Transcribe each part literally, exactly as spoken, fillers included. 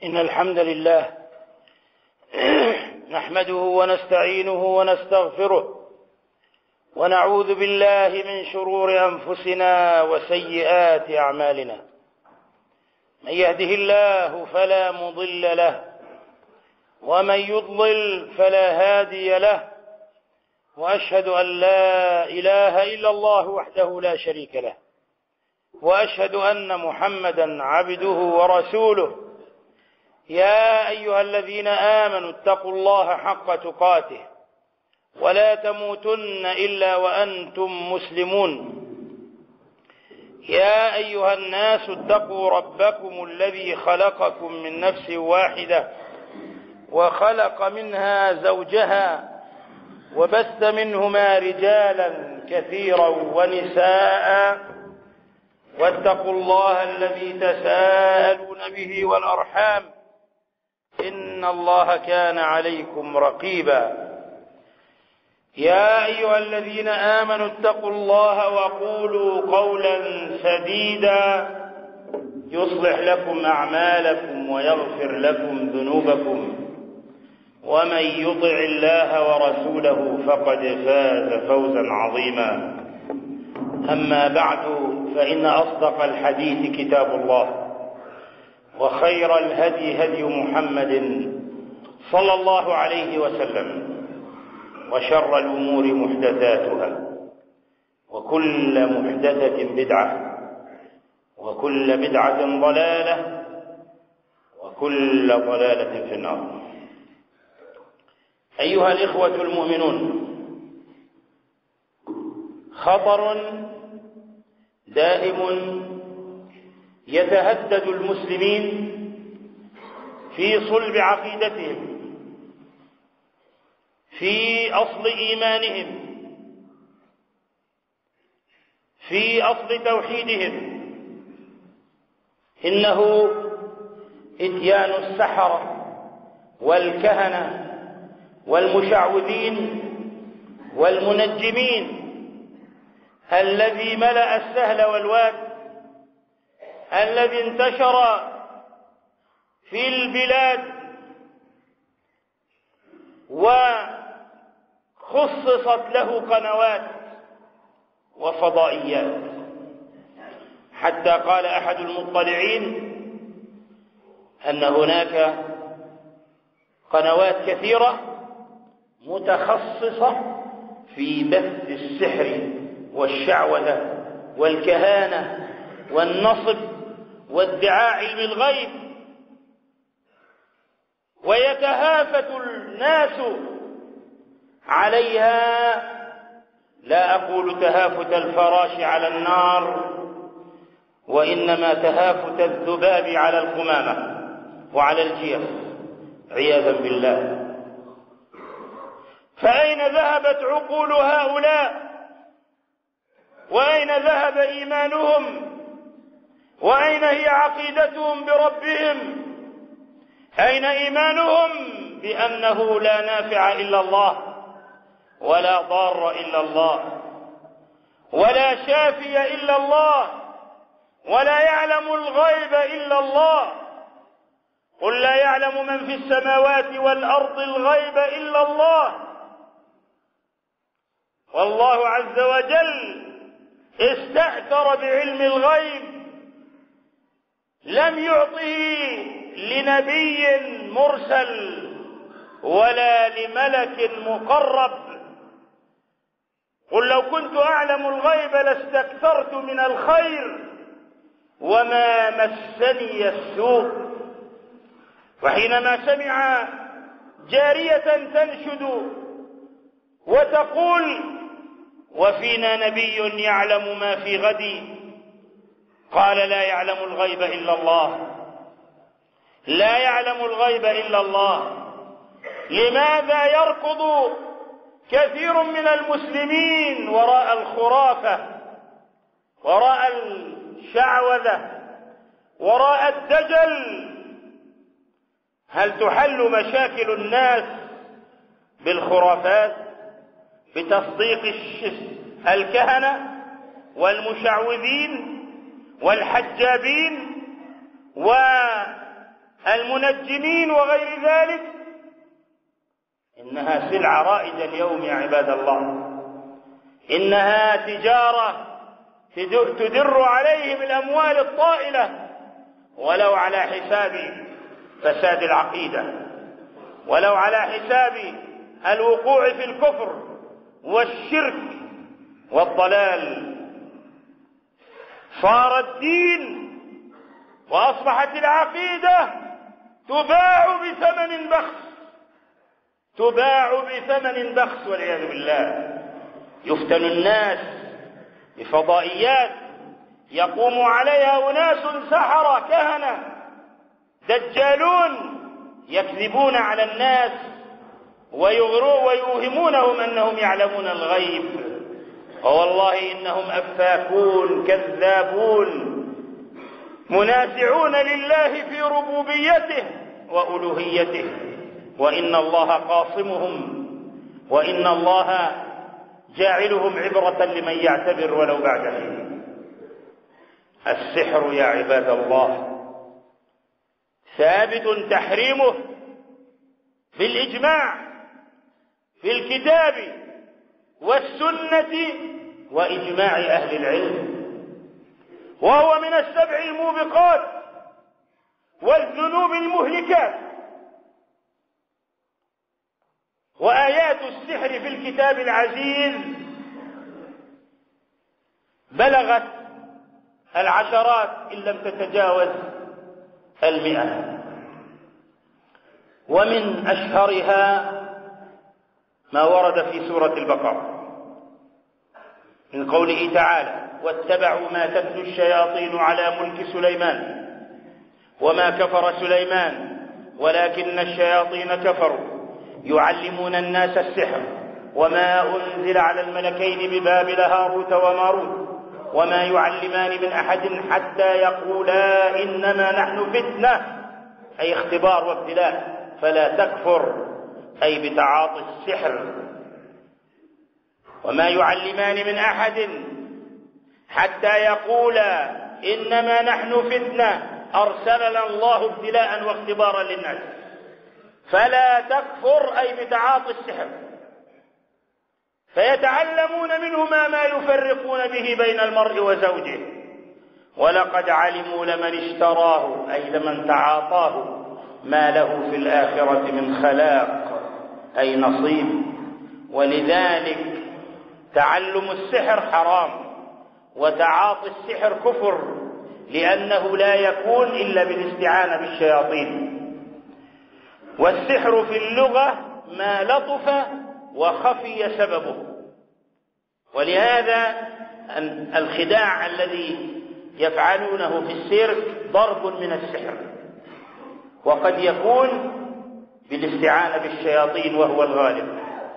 إن الحمد لله نحمده ونستعينه ونستغفره ونعوذ بالله من شرور أنفسنا وسيئات أعمالنا. من يهده الله فلا مضل له ومن يضلل فلا هادي له، وأشهد أن لا إله إلا الله وحده لا شريك له، وأشهد أن محمدا عبده ورسوله. يا أيها الذين آمنوا اتقوا الله حق تقاته ولا تموتن إلا وأنتم مسلمون. يا أيها الناس اتقوا ربكم الذي خلقكم من نفس واحدة وخلق منها زوجها وبث منهما رجالا كثيرا ونساء، واتقوا الله الذي تساءلون به والأرحام إن الله كان عليكم رقيبا. يا أيها الذين آمنوا اتقوا الله وقولوا قولا سديدا يصلح لكم أعمالكم ويغفر لكم ذنوبكم، ومن يطع الله ورسوله فقد فاز فوزا عظيما. أما بعد، فإن أصدق الحديث كتاب الله، وخير الهدي هدي محمد صلى الله عليه وسلم، وشر الأمور محدثاتها، وكل محدثة بدعة، وكل بدعة ضلالة، وكل ضلالة في النار. أيها الإخوة المؤمنون، خطر دائم يتهدد المسلمين في صلب عقيدتهم، في أصل إيمانهم، في أصل توحيدهم. إنه إتيان السحرة والكهنة والمشعوذين والمنجمين الذي ملأ السهل والواد، الذي انتشر في البلاد وخصصت له قنوات وفضائيات، حتى قال أحد المطلعين أن هناك قنوات كثيرة متخصصة في بث السحر والشعوذة والكهانة والنصب وادعاء علم الغيب، ويتهافت الناس عليها. لا أقول تهافت الفراش على النار، وإنما تهافت الذباب على القمامة وعلى الجيف عياذا بالله. فأين ذهبت عقول هؤلاء؟ وأين ذهب إيمانهم؟ وأين هي عقيدتهم بربهم؟ أين إيمانهم بأنه لا نافع إلا الله، ولا ضار إلا الله، ولا شافي إلا الله، ولا يعلم الغيب إلا الله؟ قل لا يعلم من في السماوات والأرض الغيب إلا الله. والله عز وجل استأثر بعلم الغيب، لم يعطه لنبي مرسل ولا لملك مقرب. قل لو كنت أعلم الغيب لاستكثرت من الخير وما مسني السوء. وحينما سمع جارية تنشد وتقول وفينا نبي يعلم ما في غد، قال لا يعلم الغيب إلا الله، لا يعلم الغيب إلا الله. لماذا يركض كثير من المسلمين وراء الخرافة، وراء الشعوذة، وراء الدجل؟ هل تحل مشاكل الناس بالخرافات، بتصديق الكهنة والمشعوذين والحجابين المنجمين وغير ذلك، إنها سلعة رائجة اليوم يا عباد الله، إنها تجارة تدر عليهم الأموال الطائلة، ولو على حساب فساد العقيدة، ولو على حساب الوقوع في الكفر والشرك والضلال. صار الدين وأصبحت العقيدة تباع بثمن بخس، تباع بثمن بخس والعياذ بالله. يفتن الناس بفضائيات يقوم عليها أناس سحرة كهنة دجالون يكذبون على الناس ويوهمونهم أنهم يعلمون الغيب، ووالله إنهم أفاكون كذابون منازعون لله في ربوبيته وألوهيته، وإن الله قاصمهم، وإن الله جاعلهم عبرة لمن يعتبر ولو بعد حين. السحر يا عباد الله ثابت تحريمه بالإجماع في الكتاب والسنة وإجماع أهل العلم، وهو من السبع الموبقات والذنوب المهلكات. وآيات السحر في الكتاب العزيز بلغت العشرات إن لم تتجاوز المئة، ومن أشهرها ما ورد في سورة البقرة من قوله تعالى: واتبعوا ما تتلو الشياطين على ملك سليمان وما كفر سليمان ولكن الشياطين كفروا يعلمون الناس السحر وما أنزل على الملكين ببابل هاروت وماروت وما يعلمان من أحد حتى يقولا إنما نحن فتنة، أي اختبار وابتلاء، فلا تكفر، أي بتعاطي السحر. وما يعلمان من أحد حتى يقولا إنما نحن فتنة، أرسلنا الله ابتلاء واختبارا للناس، فلا تكفر، أي بتعاطي السحر. فيتعلمون منهما ما يفرقون به بين المرء وزوجه، ولقد علموا لمن اشتراه، أي لمن تعاطاه، ما له في الآخرة من خلاق، أي نصيب. ولذلك تعلم السحر حرام، وتعاطي السحر كفر، لأنه لا يكون إلا بالاستعانة بالشياطين. والسحر في اللغة ما لطف وخفي سببه، ولهذا الخداع الذي يفعلونه في السيرك ضرب من السحر، وقد يكون بالاستعانة بالشياطين وهو الغالب.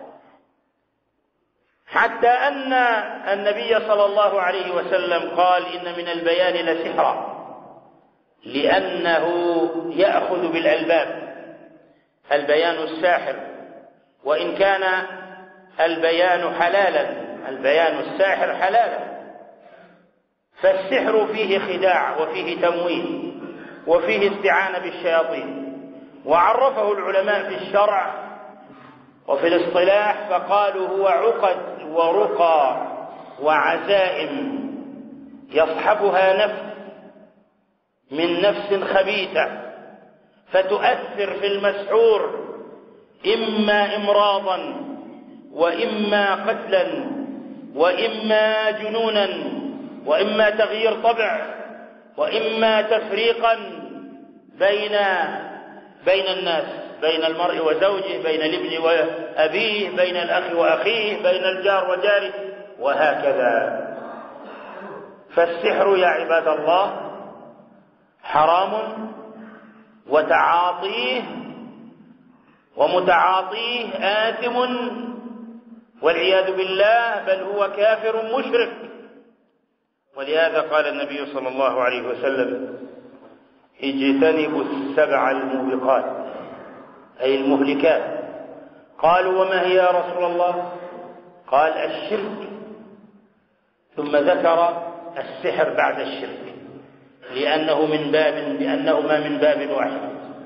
حتى أن النبي صلى الله عليه وسلم قال: إن من البيان لسحرا، لأنه يأخذ بالألباب، البيان الساحر، وإن كان البيان حلالا، البيان الساحر حلالا. فالسحر فيه خداع وفيه تمويل وفيه استعانة بالشياطين. وعرفه العلماء في الشرع وفي الاصطلاح فقالوا: هو عقد ورقى وعزائم يصحبها نفس من نفس خبيثة فتؤثر في المسحور إما إمراضا وإما قتلا وإما جنونا وإما تغيير طبع وإما تفريقا بين بين الناس، بين المرء وزوجه، بين الابن وأبيه، بين الأخ وأخيه، بين الجار وجاره، وهكذا. فالسحر يا عباد الله حرام، وتعاطيه ومتعاطيه آثم والعياذ بالله، بل هو كافر مشرك. ولهذا قال النبي صلى الله عليه وسلم: اجتنبوا السبع الموبقات، أي المهلكات. قالوا: وما هي يا رسول الله؟ قال: الشرك، ثم ذكر السحر بعد الشرك، لأنه من باب لأنهما من باب واحد.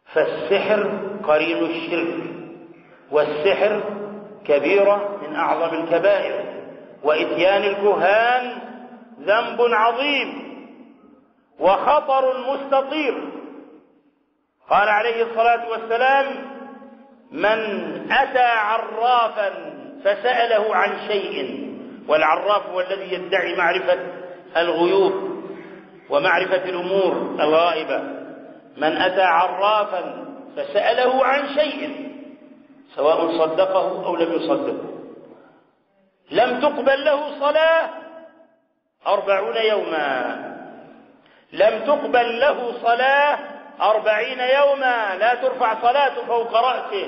فالسحر قرين الشرك، والسحر كبيرة من أعظم الكبائر، وإتيان الكهان ذنب عظيم وخطر مستطير. قال عليه الصلاة والسلام: من أتى عرافا فسأله عن شيء، والعراف هو الذي يدعي معرفة الغيوب ومعرفة الأمور الغائبة. من أتى عرافا فسأله عن شيء سواء صدقه أو لم يصدقه لم تقبل له صلاة أربعون يوما، لم تقبل له صلاة أربعين يوما، لا ترفع صلاة فوق رأسه،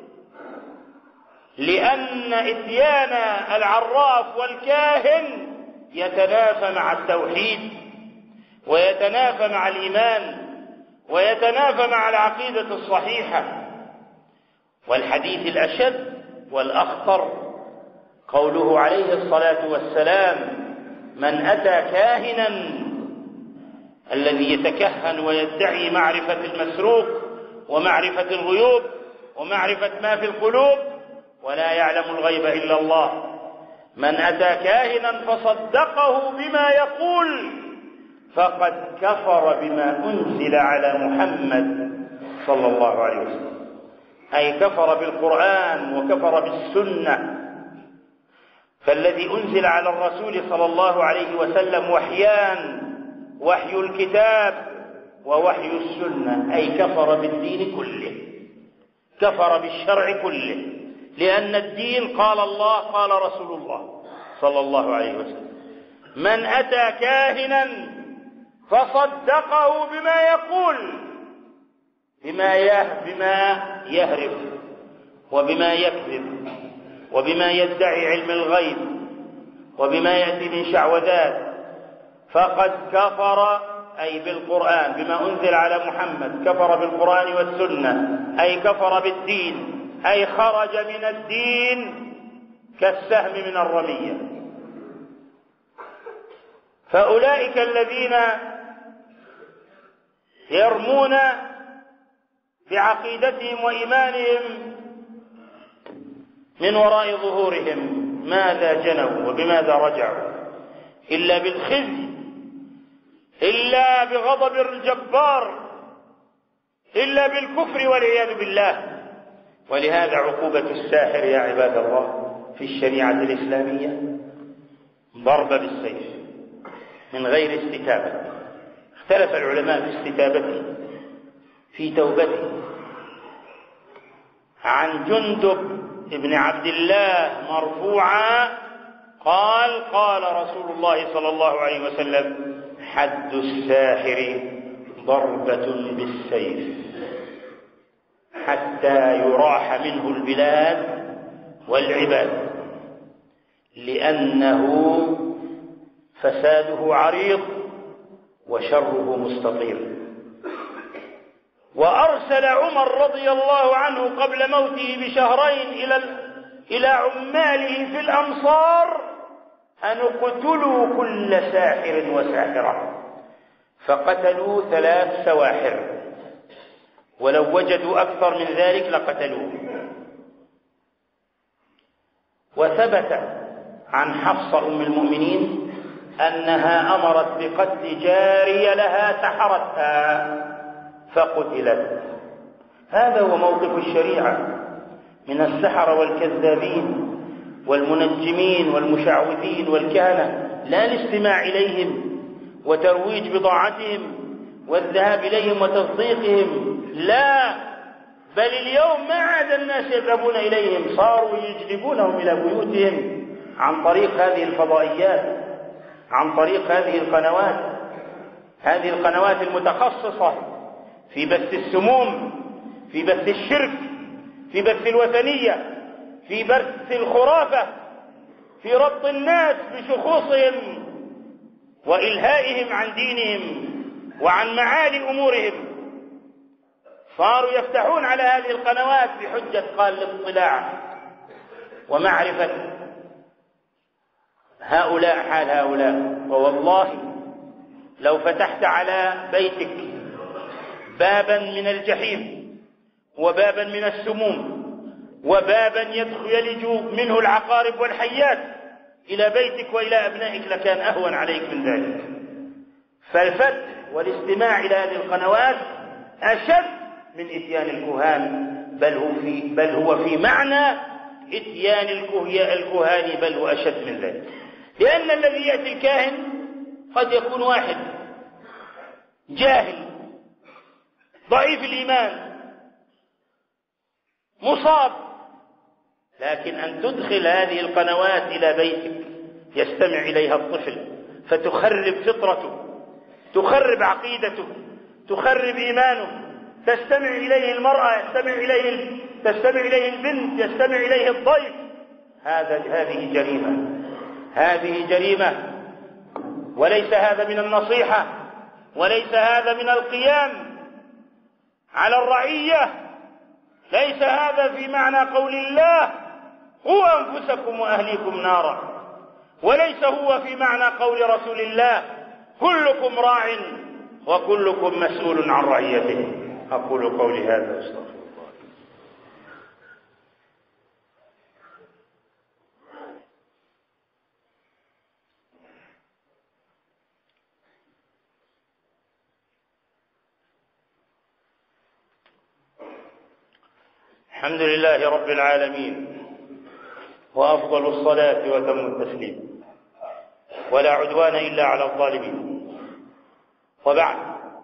لأن إتيان العراف والكاهن يتنافى مع التوحيد، ويتنافى مع الإيمان، ويتنافى مع العقيدة الصحيحة. والحديث الأشد والأخطر قوله عليه الصلاة والسلام: من أتى كاهنا، الذي يتكهن ويدعي معرفة المسروق ومعرفة الغيوب ومعرفة ما في القلوب ولا يعلم الغيب إلا الله. من أتى كاهنا فصدقه بما يقول فقد كفر بما أنزل على محمد صلى الله عليه وسلم، أي كفر بالقرآن وكفر بالسنة. فالذي أنزل على الرسول صلى الله عليه وسلم وحيان: وحي الكتاب ووحي السنة، أي كفر بالدين كله، كفر بالشرع كله، لأن الدين قال الله قال رسول الله صلى الله عليه وسلم. من أتى كاهنا فصدقه بما يقول، بما بما يهرب وبما يكذب وبما يدعي علم الغيب وبما يأتي من شعوذات، فقد كفر، أي بالقرآن بما أنزل على محمد، كفر بالقرآن والسنة، أي كفر بالدين، أي خرج من الدين كالسهم من الرمية. فأولئك الذين يرمون بعقيدتهم وإيمانهم من وراء ظهورهم ماذا جنوا وبماذا رجعوا؟ إلا بالخزي، إلا بغضب الجبار، إلا بالكفر والعياذ بالله. ولهذا عقوبة الساحر يا عباد الله في الشريعة الإسلامية ضرب بالسيف من غير استتابة. اختلف العلماء في استتابته، في توبته. عن جندب ابن عبد الله مرفوعا قال: قال رسول الله صلى الله عليه وسلم: حد الساحر ضربة بالسيف حتى يراح منه البلاد والعباد، لأنه فساده عريض وشره مستطير. وأرسل عمر رضي الله عنه قبل موته بشهرين إلى إلى عماله في الأمصار أن اقتلوا كل ساحر وساحرة، فقتلوا ثلاث سواحر، ولو وجدوا أكثر من ذلك لقتلوه. وثبت عن حفصة أم المؤمنين أنها أمرت بقتل جارية لها سحرتها فقتلت. هذا هو موقف الشريعة من السحرة والكذابين والمنجمين والمشعوذين والكهنة، لا الاستماع إليهم وترويج بضاعتهم والذهاب إليهم وتصديقهم، لا، بل اليوم ما عاد الناس يذهبون إليهم، صاروا يجلبونهم إلى بيوتهم عن طريق هذه الفضائيات، عن طريق هذه القنوات، هذه القنوات المتخصصة في بث السموم، في بث الشرك، في بث الوثنية، في بث الخرافة، في ربط الناس بشخوصهم وإلهائهم عن دينهم وعن معالي أمورهم. صاروا يفتحون على هذه القنوات بحجة قال الاطلاع ومعرفة هؤلاء حال هؤلاء. ووالله لو فتحت على بيتك بابا من الجحيم وبابا من السموم وبابا يلج منه العقارب والحيات إلى بيتك وإلى أبنائك لكان أهون عليك من ذلك. فالفتح والاستماع إلى هذه القنوات أشد من إتيان الكهان، بل هو في, بل هو في معنى إتيان الكهان، بل هو أشد من ذلك. لأن الذي يأتي الكاهن قد يكون واحد جاهل ضعيف الإيمان مصاب، لكن أن تدخل هذه القنوات إلى بيتك يستمع إليها الطفل فتخرب فطرته، تخرب عقيدته، تخرب إيمانه، تستمع إليه المرأة، يستمع إليه تستمع إليه البنت، يستمع إليه الضيف، هذا هذه جريمة، هذه جريمة، وليس هذا من النصيحة، وليس هذا من القيام على الرعية، ليس هذا في معنى قول الله قوا أنفسكم وأهليكم نارا، وليس هو في معنى قول رسول الله كلكم راع وكلكم مسؤول عن رعيته. أقول قولي هذا واستغفر الله. الحمد لله رب العالمين، وأفضل الصلاة وتم التسليم، ولا عدوان إلا على الظالمين. وبعد،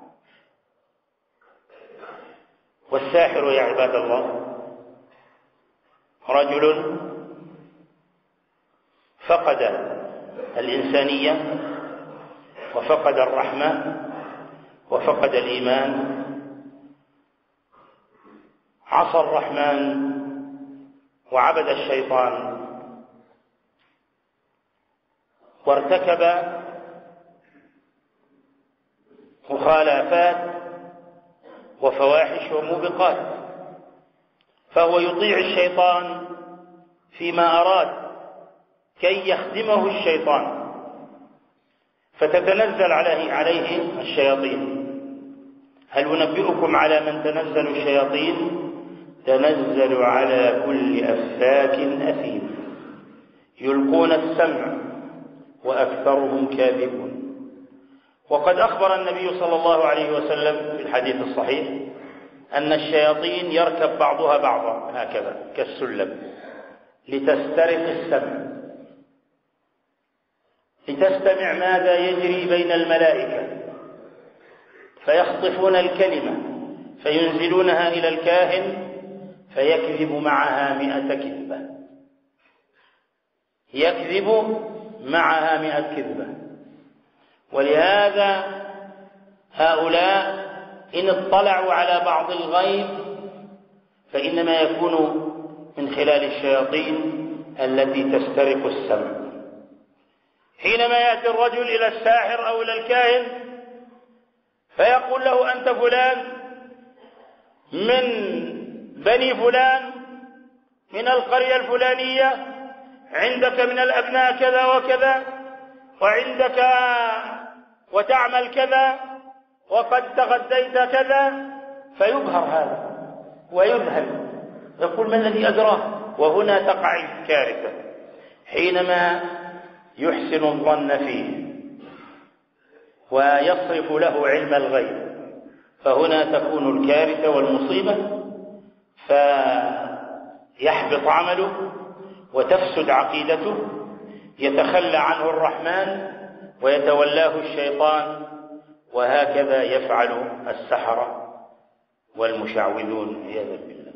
والساحر يا عباد الله رجل فقد الإنسانية وفقد الرحمة وفقد الإيمان، عصى الرحمن وعبد الشيطان، وارتكب مخالفات وفواحش وموبقات، فهو يطيع الشيطان فيما أراد كي يخدمه الشيطان، فتتنزل عليه عليه الشياطين. هل أنبئكم على من تنزل الشياطين؟ تنزل على كل أفاك أثيم يلقون السمع وأكثرهم كاذبون. وقد أخبر النبي صلى الله عليه وسلم في الحديث الصحيح أن الشياطين يركب بعضها بعضا هكذا كالسلم لتسترق السمع، لتستمع ماذا يجري بين الملائكة، فيخطفون الكلمة فينزلونها إلى الكاهن فيكذب معها مئة كذبة، يكذب معها مئة كذبة. ولهذا هؤلاء إن اطلعوا على بعض الغيب فإنما يكون من خلال الشياطين التي تسترق السمع. حينما يأتي الرجل إلى الساحر أو إلى الكاهن فيقول له أنت فلان من بني فلان من القرية الفلانية، عندك من الأبناء كذا وكذا، وعندك وتعمل كذا، وقد تغديت كذا، فيبهر هذا ويذهل، يقول ما الذي أدراه؟ وهنا تقع الكارثة حينما يحسن الظن فيه ويصرف له علم الغيب، فهنا تكون الكارثة والمصيبة، فيحبط عمله وتفسد عقيدته، يتخلى عنه الرحمن ويتولاه الشيطان، وهكذا يفعل السحرة والمشعوذون عياذا بالله.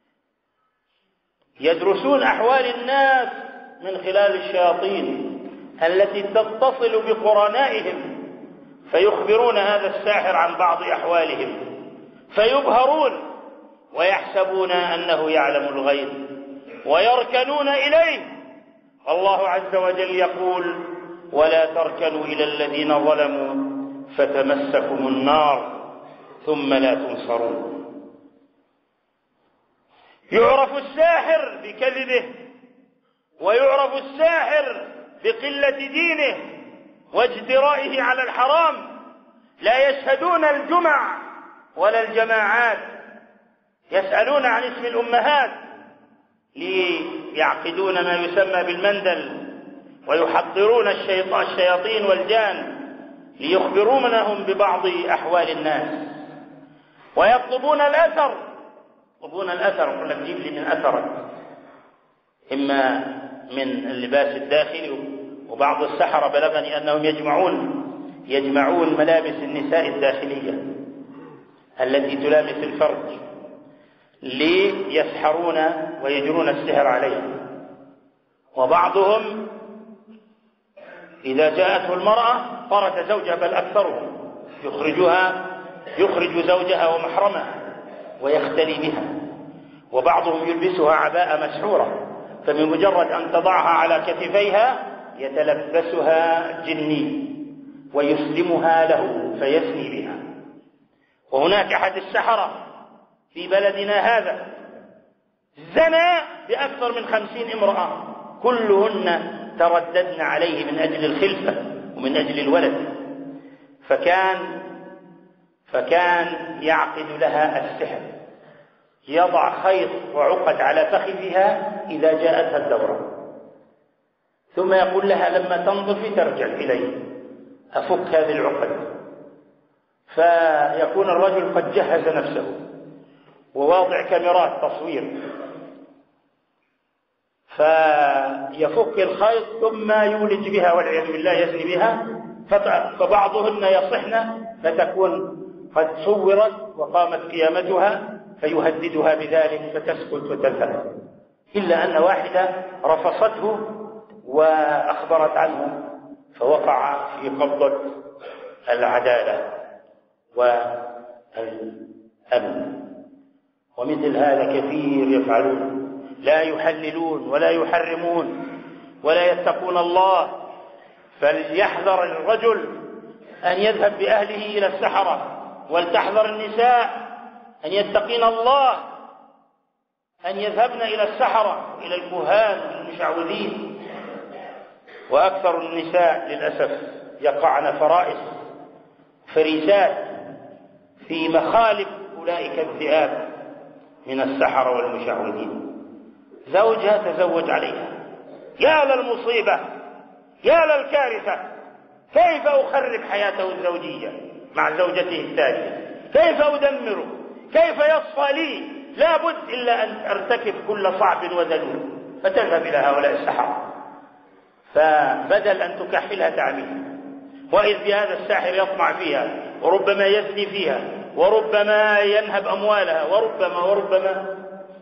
يدرسون أحوال الناس من خلال الشياطين التي تتصل بقرنائهم، فيخبرون هذا الساحر عن بعض أحوالهم فيبهرون ويحسبون أنه يعلم الغيب ويركنون إليه. الله عز وجل يقول ولا تركنوا إلى الذين ظلموا فتمسكم النار ثم لا تنصرون. يعرف الساحر بكذبه، ويعرف الساحر بقلة دينه واجترائه على الحرام. لا يشهدون الجمع ولا الجماعات، يسألون عن اسم الأمهات ليعقدون ما يسمى بالمندل، ويحضرون الشياطين والجان ليخبرونهم ببعض أحوال الناس، ويطلبون الأثر يطلبون الأثر يقول لك جيب لي من أثرك، إما من اللباس الداخلي. وبعض السحرة بلغني أنهم يجمعون يجمعون ملابس النساء الداخلية التي تلامس الفرج ليسحرون ويجرون السحر عليها. وبعضهم إذا جاءته المرأة طرد زوجها، بل أكثرهم يخرجها يخرج زوجها ومحرمها ويختلي بها. وبعضهم يلبسها عباءة مسحورة، فمن مجرد أن تضعها على كتفيها يتلبسها جني ويسلمها له فيسني بها. وهناك أحد السحرة في بلدنا هذا زنى بأكثر من خمسين امرأة، كلهن ترددن عليه من أجل الخلفة ومن أجل الولد، فكان فكان يعقد لها السحر، يضع خيط وعقد على فخذها إذا جاءتها الدورة، ثم يقول لها لما تنضفي ترجع إليه أفك هذه العقد. فيكون الرجل قد جهز نفسه وواضع كاميرات تصوير، فيفك الخيط ثم يولج بها والعياذ بالله يزني بها، فبعضهن يصحن فتكون قد صورت وقامت قيامتها فيهددها بذلك فتسكت وتذهب، إلا أن واحدة رفصته وأخبرت عنه فوقع في قبضة العدالة والأمن. ومثل هذا كثير يفعلون، لا يحللون ولا يحرمون ولا يتقون الله. فليحذر الرجل أن يذهب بأهله إلى السحرة، ولتحذر النساء أن يتقين الله أن يذهبن إلى السحرة إلى الكهان والمشعوذين. وأكثر النساء للأسف يقعن فرائس فريسات في مخالب أولئك الذئاب من السحرة والمشعوذين. زوجها تزوج عليها، يا للمصيبة يا للكارثة، كيف أخرب حياته الزوجية مع زوجته الثانية، كيف أدمره، كيف يصفى لي، لا بد إلا أن أرتكب كل صعب وذلول. فتذهب إلى هؤلاء السحرة، فبدل أن تكحلها تعميها، وإذ بهذا الساحر يطمع فيها وربما يزني فيها وربما ينهب أموالها وربما وربما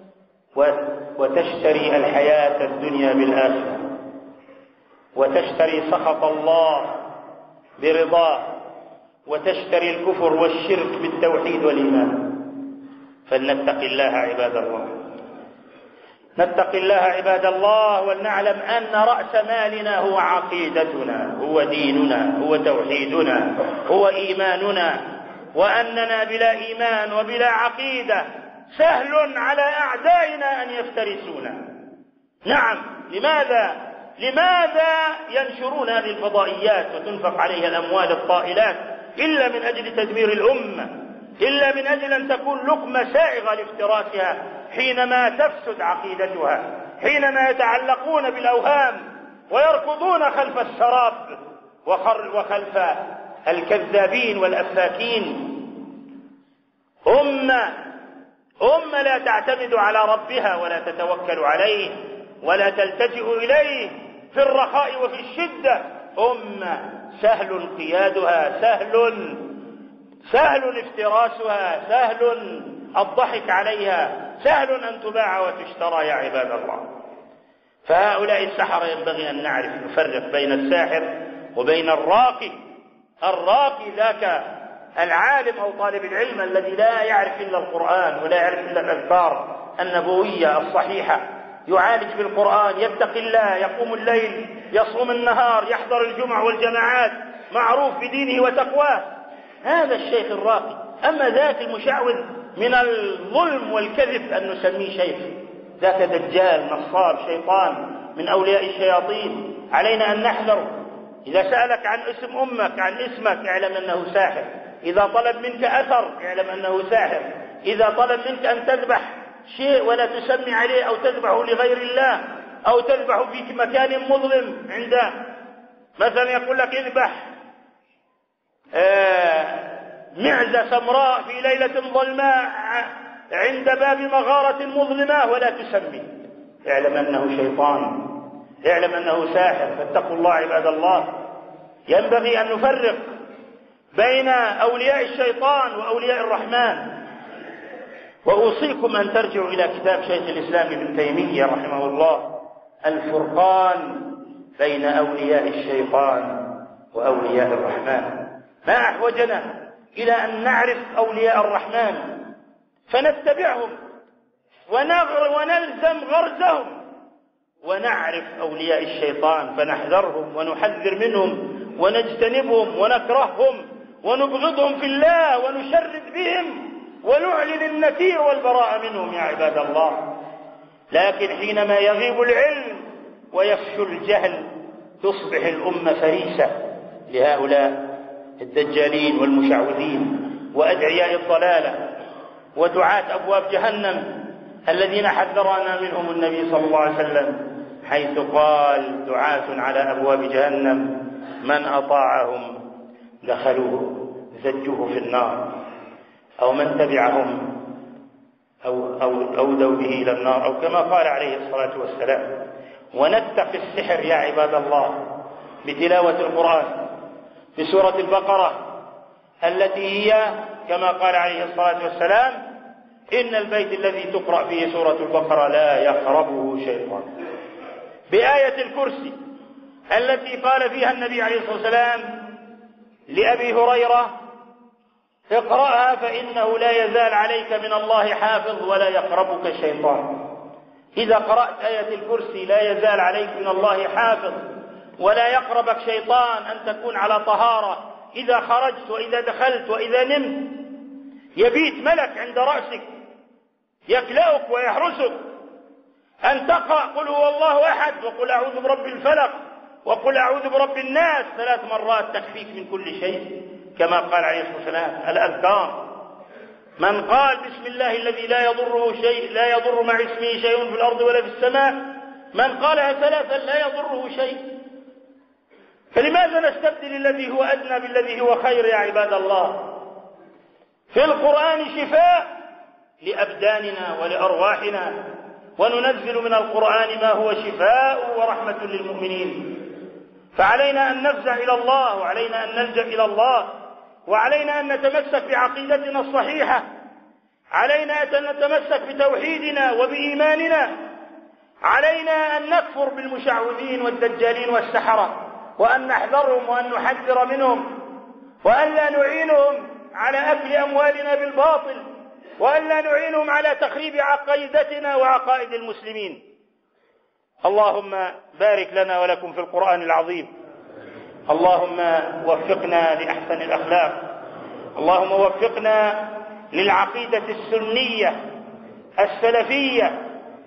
وتشتري الحياة الدنيا بالآخرة، وتشتري سخط الله برضاه، وتشتري الكفر والشرك بالتوحيد والإيمان. فلنتق الله عباد الله، نتق الله عباد الله، ولنعلم أن رأس مالنا هو عقيدتنا، هو ديننا، هو توحيدنا، هو إيماننا، وأننا بلا إيمان وبلا عقيدة سهل على أعدائنا أن يفترسونا. نعم، لماذا لماذا ينشرون هذه الفضائيات وتنفق عليها الأموال الطائلات إلا من أجل تدمير الأمة، إلا من أجل أن تكون لقمة سائغة لافتراسها حينما تفسد عقيدتها، حينما يتعلقون بالأوهام ويركضون خلف السراب وخلف الكذابين والأفاكين. أمة أمة لا تعتمد على ربها ولا تتوكل عليه ولا تلتجئ إليه في الرخاء وفي الشدة. أمة سهل قيادها، سهل سهل افتراسها، سهل الضحك عليها، سهل أن تباع وتشترى يا عباد الله. فهؤلاء السحرة ينبغي أن نعرف نفرق بين الساحر وبين الراقي. الراقي ذاك العالم أو طالب العلم الذي لا يعرف إلا القرآن ولا يعرف إلا الأذكار النبوية الصحيحة، يعالج بالقرآن، يتقي الله، يقوم الليل، يصوم النهار، يحضر الجمع والجماعات، معروف بدينه وتقواه، هذا الشيخ الراقي. أما ذاك المشعوذ من الظلم والكذب أن نسميه شيخ، ذاك دجال نصاب شيطان من أولياء الشياطين، علينا أن نحذره. إذا سألك عن اسم أمك، عن اسمك، اعلم أنه ساحر. إذا طلب منك أثر اعلم أنه ساحر. إذا طلب منك أن تذبح شيء ولا تسمي عليه أو تذبحه لغير الله أو تذبح في مكان مظلم عنده، مثلا يقول لك اذبح معزة سمراء في ليلة ظلماء عند باب مغارة مظلمة ولا تسمي، اعلم أنه شيطان، اعلم أنه ساحر. فاتقوا الله عباد الله. ينبغي أن نفرق بين أولياء الشيطان وأولياء الرحمن. وأوصيكم أن ترجعوا إلى كتاب شيخ الإسلام ابن تيمية رحمه الله، الفرقان بين أولياء الشيطان وأولياء الرحمن. ما أحوجنا إلى أن نعرف أولياء الرحمن فنتبعهم ونلزم غرزهم، ونعرف أولياء الشيطان فنحذرهم ونحذر منهم ونجتنبهم ونكرههم ونبغضهم في الله ونشرد بهم ونعلن النكير والبراء منهم يا عباد الله. لكن حينما يغيب العلم ويفشو الجهل تصبح الأمة فريسة لهؤلاء الدجالين والمشعوذين وأدعياء الضلالة ودعاة أبواب جهنم الذين حذرنا منهم النبي صلى الله عليه وسلم، حيث قال دعاة على أبواب جهنم من أطاعهم دخلوه زجوه في النار، أو من تبعهم أو أو أودوا به إلى النار، أو كما قال عليه الصلاة والسلام. ونتقي السحر يا عباد الله بتلاوة القرآن في سورة البقرة التي هي كما قال عليه الصلاة والسلام إن البيت الذي تقرأ فيه سورة البقرة لا يقربه شيطان، بآية الكرسي التي قال فيها النبي عليه الصلاة والسلام لأبي هريرة اقرأها فإنه لا يزال عليك من الله حافظ ولا يقربك الشيطان. إذا قرأت آية الكرسي لا يزال عليك من الله حافظ ولا يقربك شيطان، أن تكون على طهارة إذا خرجت وإذا دخلت وإذا نمت. يبيت ملك عند رأسك يكلأك ويحرسك. أن تقرأ قل هو الله أحد وقل أعوذ برب الفلق وقل أعوذ برب الناس ثلاث مرات تكفيك من كل شيء كما قال عليه الصلاة والسلام. الأذكار من قال بسم الله الذي لا يضره شيء لا يضر مع اسمه شيء في الأرض ولا في السماء، من قالها ثلاثا لا يضره شيء. فلماذا نستبدل الذي هو أدنى بالذي هو خير يا عباد الله؟ في القرآن شفاء لأبداننا ولأرواحنا، وننزل من القرآن ما هو شفاء ورحمة للمؤمنين. فعلينا أن نفزع إلى الله، وعلينا أن نلجأ إلى الله، وعلينا أن نتمسك بعقيدتنا الصحيحة، علينا أن نتمسك بتوحيدنا وبإيماننا، علينا أن نكفر بالمشعوذين والدجالين والسحرة، وأن نحذرهم وأن نحذر منهم، وأن لا نعينهم على أكل أموالنا بالباطل، وأن لا نعينهم على تخريب عقيدتنا وعقائد المسلمين. اللهم بارك لنا ولكم في القرآن العظيم. اللهم وفقنا لأحسن الأخلاق. اللهم وفقنا للعقيدة السنية السلفية،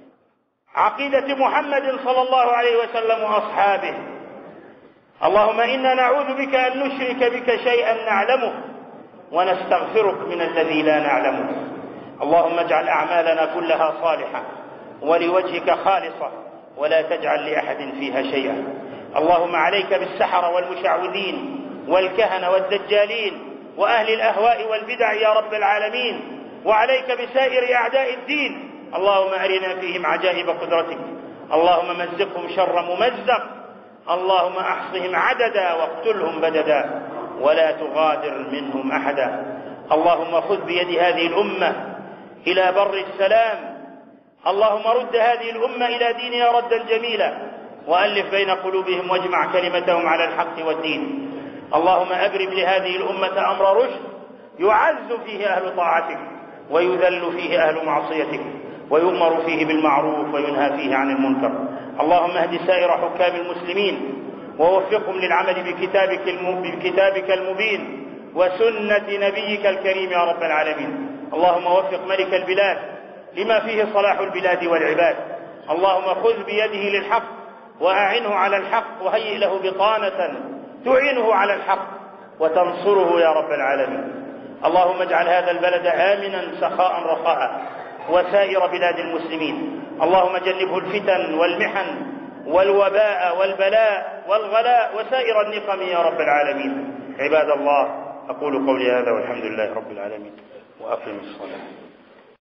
عقيدة محمد صلى الله عليه وسلم وأصحابه. اللهم إنا نعوذ بك أن نشرك بك شيئا نعلمه ونستغفرك من الذي لا نعلمه. اللهم اجعل أعمالنا كلها صالحة ولوجهك خالصة ولا تجعل لأحد فيها شيئا. اللهم عليك بالسحرة والمشعوذين والكهنة والدجالين وأهل الأهواء والبدع يا رب العالمين، وعليك بسائر أعداء الدين. اللهم أرنا فيهم عجائب قدرتك. اللهم مزقهم شر ممزق. اللهم أحصهم عددا واقتلهم بددا ولا تغادر منهم أحدا. اللهم خذ بيد هذه الأمة إلى بر السلام. اللهم رد هذه الأمة إلى دينها ردا جميلا، وألف بين قلوبهم واجمع كلمتهم على الحق والدين. اللهم أبرم لهذه الأمة أمر رشد يعز فيه أهل طاعتك ويذل فيه أهل معصيتك، ويؤمر فيه بالمعروف وينهى فيه عن المنكر. اللهم اهد سائر حكام المسلمين ووفقهم للعمل بكتابك, بكتابك المبين وسنة نبيك الكريم يا رب العالمين. اللهم وفق ملك البلاد لما فيه صلاح البلاد والعباد. اللهم خذ بيده للحق وأعنه على الحق، وهيئ له بطانة تعينه على الحق وتنصره يا رب العالمين. اللهم اجعل هذا البلد آمنا سخاء رخاء وسائر بلاد المسلمين. اللهم جنبه الفتن والمحن والوباء والبلاء والغلاء وسائر النقم يا رب العالمين. عباد الله، أقول قولي هذا والحمد لله رب العالمين وأقم الصلاة.